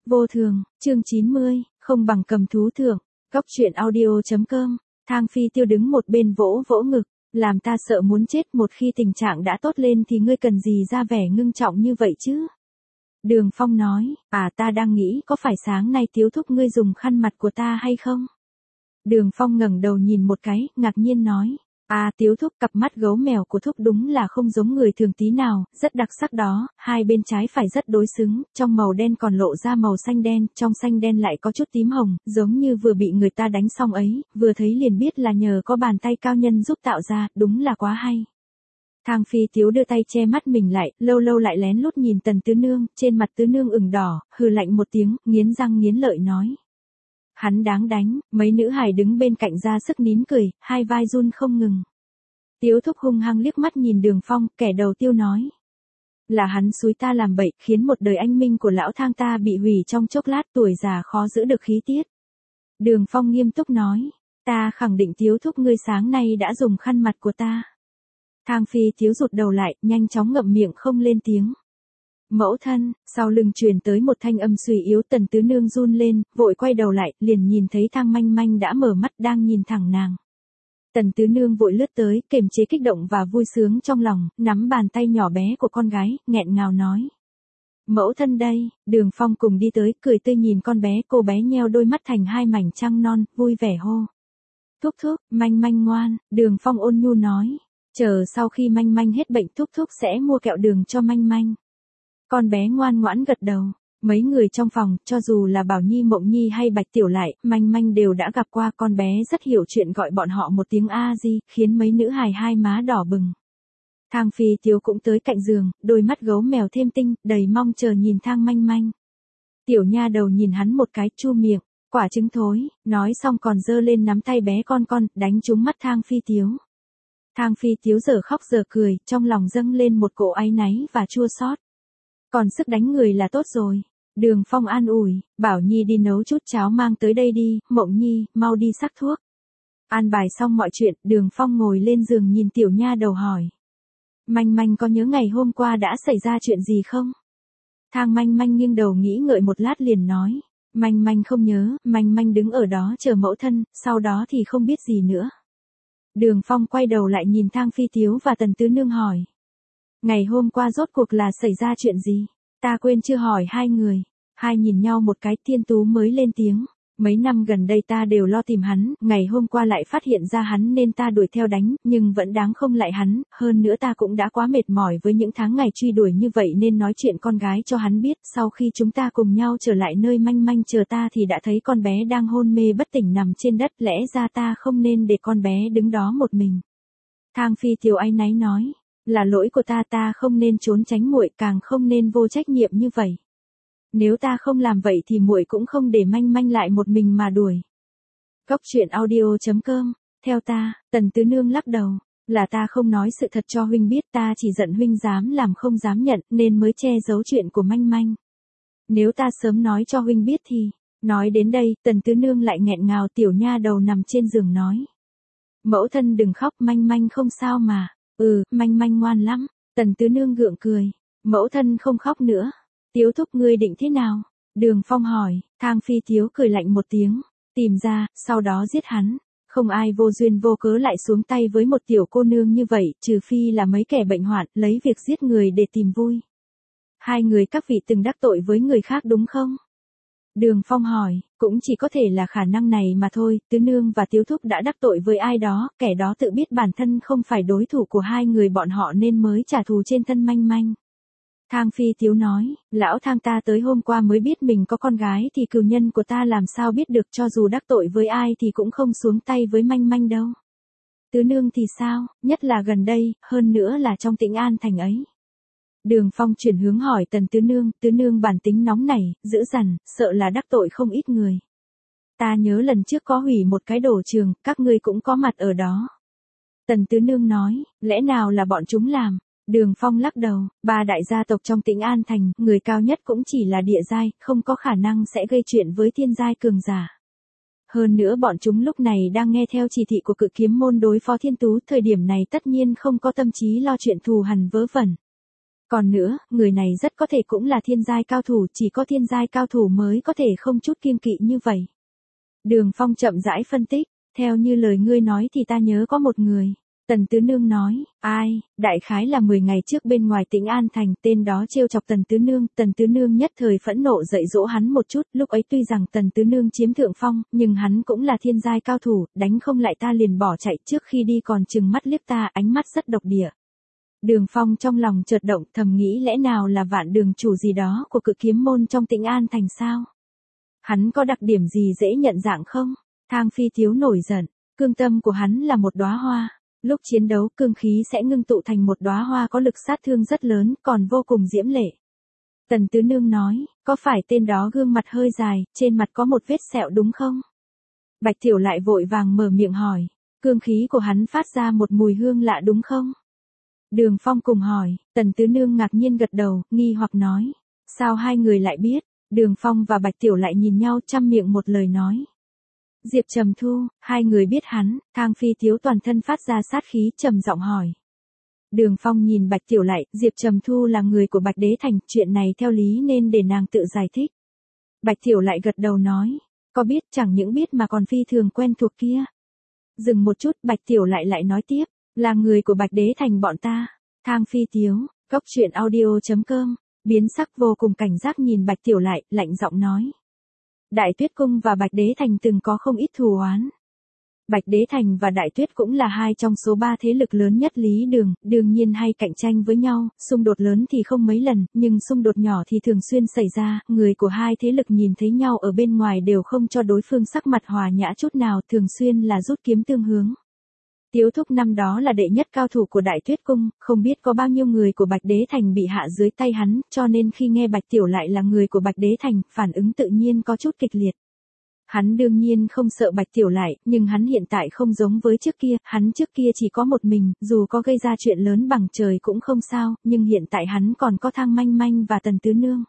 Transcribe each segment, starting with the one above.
Vô thường, chương 90, không bằng cầm thú thưởng. Góc truyện audio.com. Thang Phi Tiêu đứng một bên vỗ vỗ ngực, làm ta sợ muốn chết, một khi tình trạng đã tốt lên thì ngươi cần gì ra vẻ ngưng trọng như vậy chứ? Đường Phong nói, ta đang nghĩ có phải sáng nay Tiếu thúc ngươi dùng khăn mặt của ta hay không? Đường Phong ngẩng đầu nhìn một cái, ngạc nhiên nói, Tiếu thúc, cặp mắt gấu mèo của thúc đúng là không giống người thường tí nào, rất đặc sắc đó, hai bên trái phải rất đối xứng, trong màu đen còn lộ ra màu xanh đen, trong xanh đen lại có chút tím hồng, giống như vừa bị người ta đánh xong ấy, vừa thấy liền biết là nhờ có bàn tay cao nhân giúp tạo ra, đúng là quá hay. Thang Phi Tiếu đưa tay che mắt mình lại, lâu lâu lại lén lút nhìn Tần Tứ Nương, trên mặt Tứ Nương ửng đỏ, hừ lạnh một tiếng, nghiến răng nghiến lợi nói. Hắn đáng đánh, mấy nữ hài đứng bên cạnh ra sức nín cười, hai vai run không ngừng. Tiếu thúc hung hăng liếc mắt nhìn Đường Phong, kẻ đầu tiêu nói. Là hắn xúi ta làm bậy, khiến một đời anh minh của lão Thang ta bị hủy trong chốc lát, tuổi già khó giữ được khí tiết. Đường Phong nghiêm túc nói, ta khẳng định Tiếu thúc ngươi sáng nay đã dùng khăn mặt của ta. Thang Phi Tiếu rụt đầu lại, nhanh chóng ngậm miệng không lên tiếng. Mẫu thân, sau lưng truyền tới một thanh âm suy yếu. Tần Tứ Nương run lên, vội quay đầu lại, liền nhìn thấy Thang Manh Manh đã mở mắt đang nhìn thẳng nàng. Tần Tứ Nương vội lướt tới, kiềm chế kích động và vui sướng trong lòng, nắm bàn tay nhỏ bé của con gái, nghẹn ngào nói. Mẫu thân đây. Đường Phong cùng đi tới, cười tươi nhìn con bé, cô bé nheo đôi mắt thành hai mảnh trăng non, vui vẻ hô. Thúc thúc, Manh Manh ngoan. Đường Phong ôn nhu nói. Chờ sau khi Manh Manh hết bệnh, thúc thúc sẽ mua kẹo đường cho Manh Manh. Con bé ngoan ngoãn gật đầu. Mấy người trong phòng, cho dù là Bảo Nhi, Mộng Nhi hay Bạch Tiểu Lại, Manh Manh đều đã gặp qua. Con bé rất hiểu chuyện, gọi bọn họ một tiếng a di, khiến mấy nữ hài hai má đỏ bừng. Thang Phi Tiếu cũng tới cạnh giường, đôi mắt gấu mèo thêm tinh, đầy mong chờ nhìn Thang Manh Manh. Tiểu nha đầu nhìn hắn một cái, chu miệng, quả trứng thối, nói xong còn giơ lên nắm tay bé con, đánh trúng mắt Thang Phi Tiếu. Thang Phi Tiếu giờ khóc giờ cười, trong lòng dâng lên một cỗ áy náy và chua xót. Còn sức đánh người là tốt rồi. Đường Phong an ủi, Bảo Nhi đi nấu chút cháo mang tới đây đi, Mộng Nhi, mau đi sắc thuốc. An bài xong mọi chuyện, Đường Phong ngồi lên giường nhìn tiểu nha đầu hỏi. Manh Manh có nhớ ngày hôm qua đã xảy ra chuyện gì không? Thang Manh Manh nghiêng đầu nghĩ ngợi một lát liền nói. Manh Manh không nhớ, Manh Manh đứng ở đó chờ mẫu thân, sau đó thì không biết gì nữa. Đường Phong quay đầu lại nhìn Thang Phi Tiếu và Tần Tứ Nương hỏi. Ngày hôm qua rốt cuộc là xảy ra chuyện gì? Ta quên chưa hỏi hai người. Hai nhìn nhau một cái, Thiên Tú mới lên tiếng. Mấy năm gần đây ta đều lo tìm hắn, ngày hôm qua lại phát hiện ra hắn nên ta đuổi theo đánh, nhưng vẫn đáng không lại hắn, hơn nữa ta cũng đã quá mệt mỏi với những tháng ngày truy đuổi như vậy nên nói chuyện con gái cho hắn biết. Sau khi chúng ta cùng nhau trở lại nơi Manh Manh chờ ta thì đã thấy con bé đang hôn mê bất tỉnh nằm trên đất, lẽ ra ta không nên để con bé đứng đó một mình. Thang Phi Tiếu áy náy nói. Là lỗi của ta không nên trốn tránh muội, càng không nên vô trách nhiệm như vậy. Nếu ta không làm vậy thì muội cũng không để Manh Manh lại một mình mà đuổi. Góc truyện audio.com. Theo ta, Tần Tứ Nương lắc đầu, là ta không nói sự thật cho huynh biết, ta chỉ giận huynh dám làm không dám nhận nên mới che giấu chuyện của Manh Manh. Nếu ta sớm nói cho huynh biết thì. Nói đến đây, Tần Tứ Nương lại nghẹn ngào. Tiểu nha đầu nằm trên giường nói. Mẫu thân đừng khóc, Manh Manh không sao mà. Manh Manh ngoan lắm. Tần Tứ Nương gượng cười. Mẫu thân không khóc nữa. Tiếu thúc ngươi định thế nào? Đường Phong hỏi. Thang Phi Tiếu cười lạnh một tiếng. Tìm ra, sau đó giết hắn. Không ai vô duyên vô cớ lại xuống tay với một tiểu cô nương như vậy, trừ phi là mấy kẻ bệnh hoạn, lấy việc giết người để tìm vui. Hai người các vị từng đắc tội với người khác đúng không? Đường Phong hỏi, cũng chỉ có thể là khả năng này mà thôi. Tứ Nương và Tiếu thúc đã đắc tội với ai đó, kẻ đó tự biết bản thân không phải đối thủ của hai người bọn họ nên mới trả thù trên thân Manh Manh. Thang Phi Tiếu nói, lão Thang ta tới hôm qua mới biết mình có con gái thì cừu nhân của ta làm sao biết được, cho dù đắc tội với ai thì cũng không xuống tay với Manh Manh đâu. Tứ Nương thì sao, nhất là gần đây, hơn nữa là trong Tĩnh An thành ấy. Đường Phong chuyển hướng hỏi Tần Tứ Nương bản tính nóng nảy, dữ dằn, sợ là đắc tội không ít người. Ta nhớ lần trước có hủy một cái đổ trường, các ngươi cũng có mặt ở đó. Tần Tứ Nương nói, lẽ nào là bọn chúng làm? Đường Phong lắc đầu, ba đại gia tộc trong Tĩnh An thành, người cao nhất cũng chỉ là địa giai, không có khả năng sẽ gây chuyện với thiên giai cường giả. Hơn nữa bọn chúng lúc này đang nghe theo chỉ thị của Cự Kiếm môn đối phó Thiên Tú, thời điểm này tất nhiên không có tâm trí lo chuyện thù hằn vớ vẩn. Còn nữa, người này rất có thể cũng là thiên giai cao thủ, chỉ có thiên giai cao thủ mới có thể không chút kiêng kỵ như vậy. Đường Phong chậm rãi phân tích, theo như lời ngươi nói thì ta nhớ có một người. Tần Tứ Nương nói, ai, đại khái là 10 ngày trước bên ngoài Tĩnh An Thành, tên đó trêu chọc Tần Tứ Nương nhất thời phẫn nộ dạy dỗ hắn một chút, lúc ấy tuy rằng Tần Tứ Nương chiếm thượng phong, nhưng hắn cũng là thiên giai cao thủ, đánh không lại ta liền bỏ chạy, trước khi đi còn trừng mắt liếc ta, ánh mắt rất độc địa. Đường Phong trong lòng chợt động, thầm nghĩ lẽ nào là Vạn Đường chủ gì đó của Cự Kiếm môn trong Tĩnh An Thành sao? Hắn có đặc điểm gì dễ nhận dạng không? Thang Phi Thiếu nổi giận, cương tâm của hắn là một đóa hoa. Lúc chiến đấu cương khí sẽ ngưng tụ thành một đóa hoa có lực sát thương rất lớn, còn vô cùng diễm lệ. Tần Tứ Nương nói, có phải tên đó gương mặt hơi dài, trên mặt có một vết sẹo đúng không? Bạch Tiểu lại vội vàng mở miệng hỏi, cương khí của hắn phát ra một mùi hương lạ đúng không? Đường Phong cùng hỏi, Tần Tứ Nương ngạc nhiên gật đầu, nghi hoặc nói, sao hai người lại biết? Đường Phong và Bạch Tiểu lại nhìn nhau trăm miệng một lời nói. Diệp Trầm Thu, hai người biết hắn, Thang Phi Thiếu toàn thân phát ra sát khí trầm giọng hỏi. Đường Phong nhìn Bạch Tiểu lại, Diệp Trầm Thu là người của Bạch Đế Thành, chuyện này theo lý nên để nàng tự giải thích. Bạch Tiểu lại gật đầu nói, có biết chẳng những biết mà còn phi thường quen thuộc kia. Dừng một chút Bạch Tiểu lại nói tiếp, là người của Bạch Đế Thành bọn ta. Thang Phi Thiếu, goctruyện.audio.com, biến sắc vô cùng cảnh giác nhìn Bạch Tiểu lại, lạnh giọng nói. Đại Tuyết Cung và Bạch Đế Thành từng có không ít thù oán. Bạch Đế Thành và Đại Tuyết cũng là hai trong số 3 thế lực lớn nhất Lý Đường, đương nhiên hay cạnh tranh với nhau, xung đột lớn thì không mấy lần, nhưng xung đột nhỏ thì thường xuyên xảy ra, người của hai thế lực nhìn thấy nhau ở bên ngoài đều không cho đối phương sắc mặt hòa nhã chút nào, thường xuyên là rút kiếm tương hướng. Tiếu Thúc năm đó là đệ nhất cao thủ của Đại Tuyết Cung, không biết có bao nhiêu người của Bạch Đế Thành bị hạ dưới tay hắn, cho nên khi nghe Bạch Tiểu lại là người của Bạch Đế Thành, phản ứng tự nhiên có chút kịch liệt. Hắn đương nhiên không sợ Bạch Tiểu lại, nhưng hắn hiện tại không giống với trước kia, hắn trước kia chỉ có một mình, dù có gây ra chuyện lớn bằng trời cũng không sao, nhưng hiện tại hắn còn có Thang Manh Manh và Tần Tứ Nương.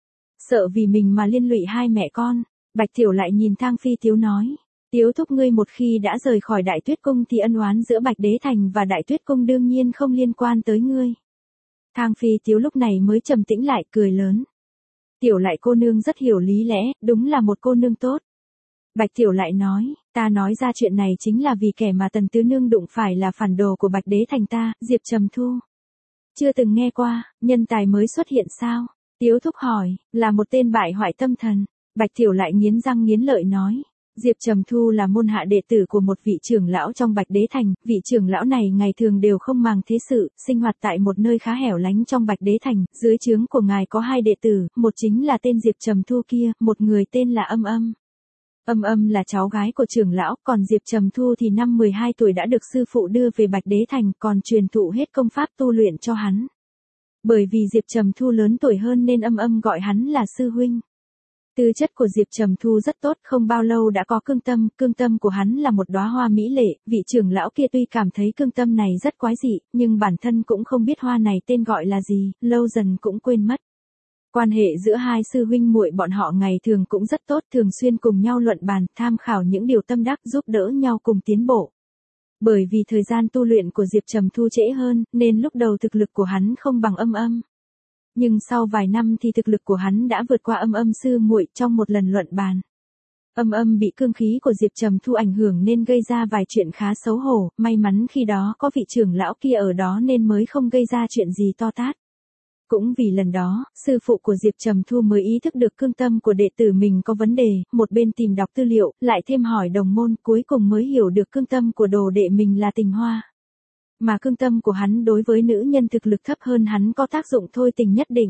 Sợ vì mình mà liên lụy hai mẹ con, Bạch Tiểu lại nhìn Thang Phi Thiếu nói. Tiếu Thúc ngươi một khi đã rời khỏi Đại Tuyết Cung thì ân oán giữa Bạch Đế Thành và Đại Tuyết Cung đương nhiên không liên quan tới ngươi. Thang Phi Thiếu lúc này mới trầm tĩnh lại cười lớn. Tiểu lại cô nương rất hiểu lý lẽ, đúng là một cô nương tốt. Bạch Tiểu lại nói, ta nói ra chuyện này chính là vì kẻ mà Tần Tứ Nương đụng phải là phản đồ của Bạch Đế Thành ta, Diệp Trầm Thu. Chưa từng nghe qua, nhân tài mới xuất hiện sao? Tiếu Thúc hỏi, là một tên bại hoại tâm thần. Bạch Tiểu lại nghiến răng nghiến lợi nói. Diệp Trầm Thu là môn hạ đệ tử của một vị trưởng lão trong Bạch Đế Thành, vị trưởng lão này ngày thường đều không màng thế sự, sinh hoạt tại một nơi khá hẻo lánh trong Bạch Đế Thành, dưới trướng của ngài có 2 đệ tử, một chính là tên Diệp Trầm Thu kia, một người tên là Âm Âm. Âm Âm là cháu gái của trưởng lão, còn Diệp Trầm Thu thì năm 12 tuổi đã được sư phụ đưa về Bạch Đế Thành, còn truyền thụ hết công pháp tu luyện cho hắn. Bởi vì Diệp Trầm Thu lớn tuổi hơn nên Âm Âm gọi hắn là sư huynh. Tư chất của Diệp Trầm Thu rất tốt, không bao lâu đã có cương tâm của hắn là một đóa hoa mỹ lệ, vị trưởng lão kia tuy cảm thấy cương tâm này rất quái dị, nhưng bản thân cũng không biết hoa này tên gọi là gì, lâu dần cũng quên mất. Quan hệ giữa hai sư huynh muội bọn họ ngày thường cũng rất tốt, thường xuyên cùng nhau luận bàn, tham khảo những điều tâm đắc giúp đỡ nhau cùng tiến bộ. Bởi vì thời gian tu luyện của Diệp Trầm Thu trễ hơn, nên lúc đầu thực lực của hắn không bằng Âm Âm. Nhưng sau vài năm thì thực lực của hắn đã vượt qua Âm Âm sư muội trong một lần luận bàn. Âm Âm bị cương khí của Diệp Trầm Thu ảnh hưởng nên gây ra vài chuyện khá xấu hổ, may mắn khi đó có vị trưởng lão kia ở đó nên mới không gây ra chuyện gì to tát. Cũng vì lần đó, sư phụ của Diệp Trầm Thu mới ý thức được cương tâm của đệ tử mình có vấn đề, một bên tìm đọc tư liệu, lại thêm hỏi đồng môn, cuối cùng mới hiểu được cương tâm của đồ đệ mình là Tình Hoa. Mà cương tâm của hắn đối với nữ nhân thực lực thấp hơn hắn có tác dụng thôi tình nhất định.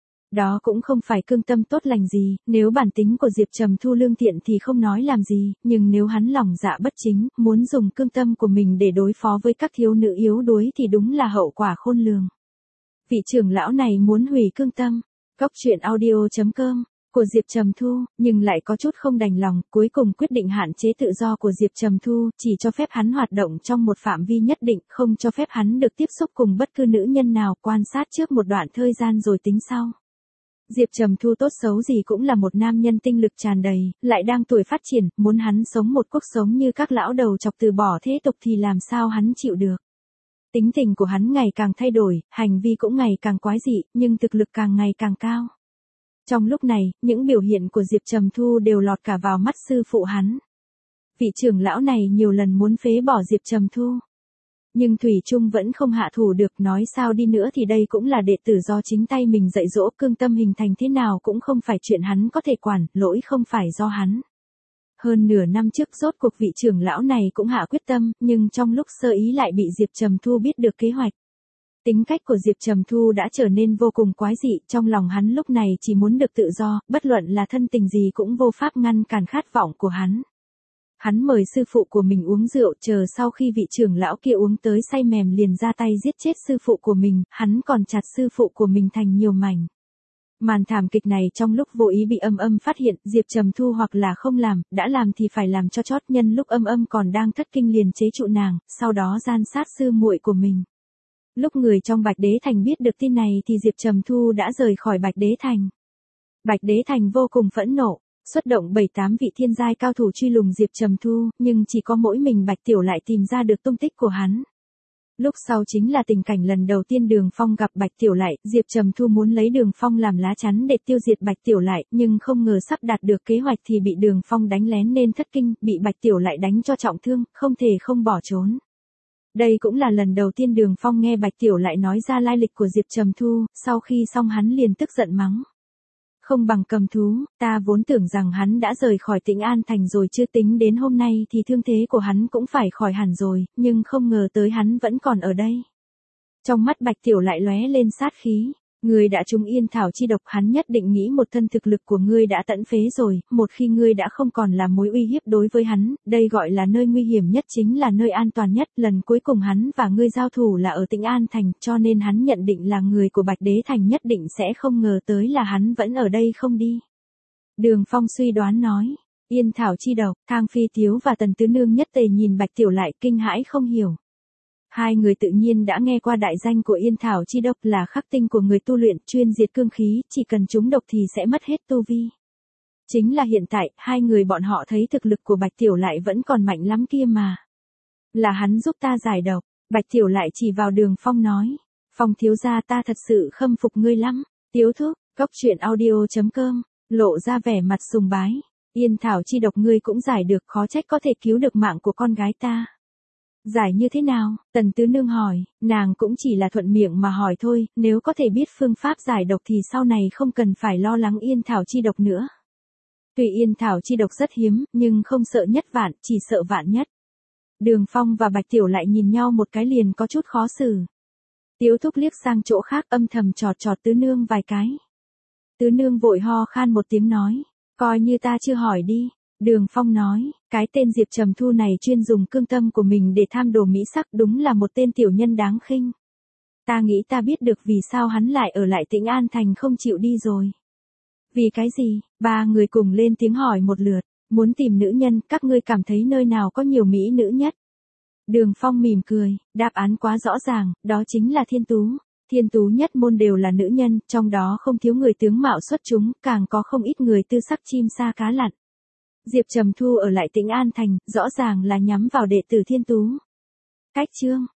Đó cũng không phải cương tâm tốt lành gì, nếu bản tính của Diệp Trầm Thu lương thiện thì không nói làm gì, nhưng nếu hắn lòng dạ bất chính, muốn dùng cương tâm của mình để đối phó với các thiếu nữ yếu đuối thì đúng là hậu quả khôn lường. Vị trưởng lão này muốn hủy cương tâm, goctruyện.audio.com, của Diệp Trầm Thu, nhưng lại có chút không đành lòng, cuối cùng quyết định hạn chế tự do của Diệp Trầm Thu, chỉ cho phép hắn hoạt động trong một phạm vi nhất định, không cho phép hắn được tiếp xúc cùng bất cứ nữ nhân nào, quan sát trước một đoạn thời gian rồi tính sau. Diệp Trầm Thu tốt xấu gì cũng là một nam nhân tinh lực tràn đầy, lại đang tuổi phát triển, muốn hắn sống một cuộc sống như các lão đầu chọc từ bỏ thế tục thì làm sao hắn chịu được. Tính tình của hắn ngày càng thay đổi, hành vi cũng ngày càng quái dị, nhưng thực lực càng ngày càng cao. Trong lúc này, những biểu hiện của Diệp Trầm Thu đều lọt cả vào mắt sư phụ hắn. Vị trưởng lão này nhiều lần muốn phế bỏ Diệp Trầm Thu. Nhưng Thủy Trung vẫn không hạ thủ được, nói sao đi nữa thì đây cũng là đệ tử do chính tay mình dạy dỗ, cương tâm hình thành thế nào cũng không phải chuyện hắn có thể quản, lỗi không phải do hắn. Hơn nửa năm trước rốt cuộc vị trưởng lão này cũng hạ quyết tâm, nhưng trong lúc sơ ý lại bị Diệp Trầm Thu biết được kế hoạch. Tính cách của Diệp Trầm Thu đã trở nên vô cùng quái dị, trong lòng hắn lúc này chỉ muốn được tự do, bất luận là thân tình gì cũng vô pháp ngăn cản khát vọng của hắn. Hắn mời sư phụ của mình uống rượu, chờ sau khi vị trưởng lão kia uống tới say mềm liền ra tay giết chết sư phụ của mình, hắn còn chặt sư phụ của mình thành nhiều mảnh. Màn thảm kịch này trong lúc vô ý bị Âm phát hiện, Diệp Trầm Thu hoặc là không làm, đã làm thì phải làm cho chót, nhân lúc Âm còn đang thất kinh liền chế trụ nàng, sau đó gian sát sư muội của mình. Lúc người trong Bạch Đế Thành biết được tin này thì Diệp Trầm Thu đã rời khỏi Bạch Đế Thành. Bạch Đế Thành vô cùng phẫn nộ, xuất động 7-8 vị thiên giai cao thủ truy lùng Diệp Trầm Thu, nhưng chỉ có mỗi mình Bạch Tiểu lại tìm ra được tung tích của hắn. Lúc sau chính là tình cảnh lần đầu tiên Đường Phong gặp Bạch Tiểu lại, Diệp Trầm Thu muốn lấy Đường Phong làm lá chắn để tiêu diệt Bạch Tiểu lại, nhưng không ngờ sắp đạt được kế hoạch thì bị Đường Phong đánh lén nên thất kinh, bị Bạch Tiểu lại đánh cho trọng thương, không thể không bỏ trốn. Đây cũng là lần đầu tiên Đường Phong nghe Bạch Tiểu lại nói ra lai lịch của Diệp Trầm Thu, sau khi xong hắn liền tức giận mắng. Không bằng cầm thú, ta vốn tưởng rằng hắn đã rời khỏi Tĩnh An Thành rồi, chưa tính đến hôm nay thì thương thế của hắn cũng phải khỏi hẳn rồi, nhưng không ngờ tới hắn vẫn còn ở đây. Trong mắt Bạch Tiểu lại lóe lên sát khí. Ngươi đã trúng yên thảo chi độc, hắn nhất định nghĩ một thân thực lực của ngươi đã tận phế rồi, một khi ngươi đã không còn là mối uy hiếp đối với hắn, đây gọi là nơi nguy hiểm nhất chính là nơi an toàn nhất, lần cuối cùng hắn và ngươi giao thủ là ở Tĩnh An Thành, cho nên hắn nhận định là người của Bạch Đế Thành nhất định sẽ không ngờ tới là hắn vẫn ở đây không đi. Đường Phong suy đoán nói, yên thảo chi độc, Thang Phi Tiếu và Tần Tứ Nương nhất tề nhìn Bạch Tiểu lại kinh hãi không hiểu. Hai người tự nhiên đã nghe qua đại danh của yên thảo chi độc là khắc tinh của người tu luyện, chuyên diệt cương khí, chỉ cần trúng độc thì sẽ mất hết tu vi. Chính là hiện tại, hai người bọn họ thấy thực lực của Bạch Tiểu lại vẫn còn mạnh lắm kia mà. Là hắn giúp ta giải độc, Bạch Tiểu lại chỉ vào Đường Phong nói. Phong thiếu gia, ta thật sự khâm phục ngươi lắm. Tiếu thúc, Cốc Truyện Audio.com, lộ ra vẻ mặt sùng bái. Yên thảo chi độc ngươi cũng giải được, khó trách có thể cứu được mạng của con gái ta. Giải như thế nào? Tần Tứ Nương hỏi, nàng cũng chỉ là thuận miệng mà hỏi thôi, nếu có thể biết phương pháp giải độc thì sau này không cần phải lo lắng yên thảo chi độc nữa. Tuy yên thảo chi độc rất hiếm, nhưng không sợ nhất vạn, chỉ sợ vạn nhất. Đường Phong và Bạch Tiểu lại nhìn nhau một cái liền có chút khó xử. Tiếu thúc liếc sang chỗ khác âm thầm chọt Tứ Nương vài cái. Tứ Nương vội ho khan một tiếng nói, coi như ta chưa hỏi đi. Đường Phong nói, cái tên Diệp Trầm Thu này chuyên dùng cương tâm của mình để tham đồ mỹ sắc, đúng là một tên tiểu nhân đáng khinh. Ta nghĩ ta biết được vì sao hắn lại ở lại Tĩnh An Thành không chịu đi rồi. Vì cái gì? Ba người cùng lên tiếng hỏi một lượt, muốn tìm nữ nhân, các ngươi cảm thấy nơi nào có nhiều mỹ nữ nhất? Đường Phong mỉm cười, đáp án quá rõ ràng, đó chính là Thiên Tú. Thiên Tú nhất môn đều là nữ nhân, trong đó không thiếu người tướng mạo xuất chúng, càng có không ít người tư sắc chim sa cá lặn. Diệp Trầm Thu ở lại Tĩnh An Thành, rõ ràng là nhắm vào đệ tử Thiên Tú. Cách chương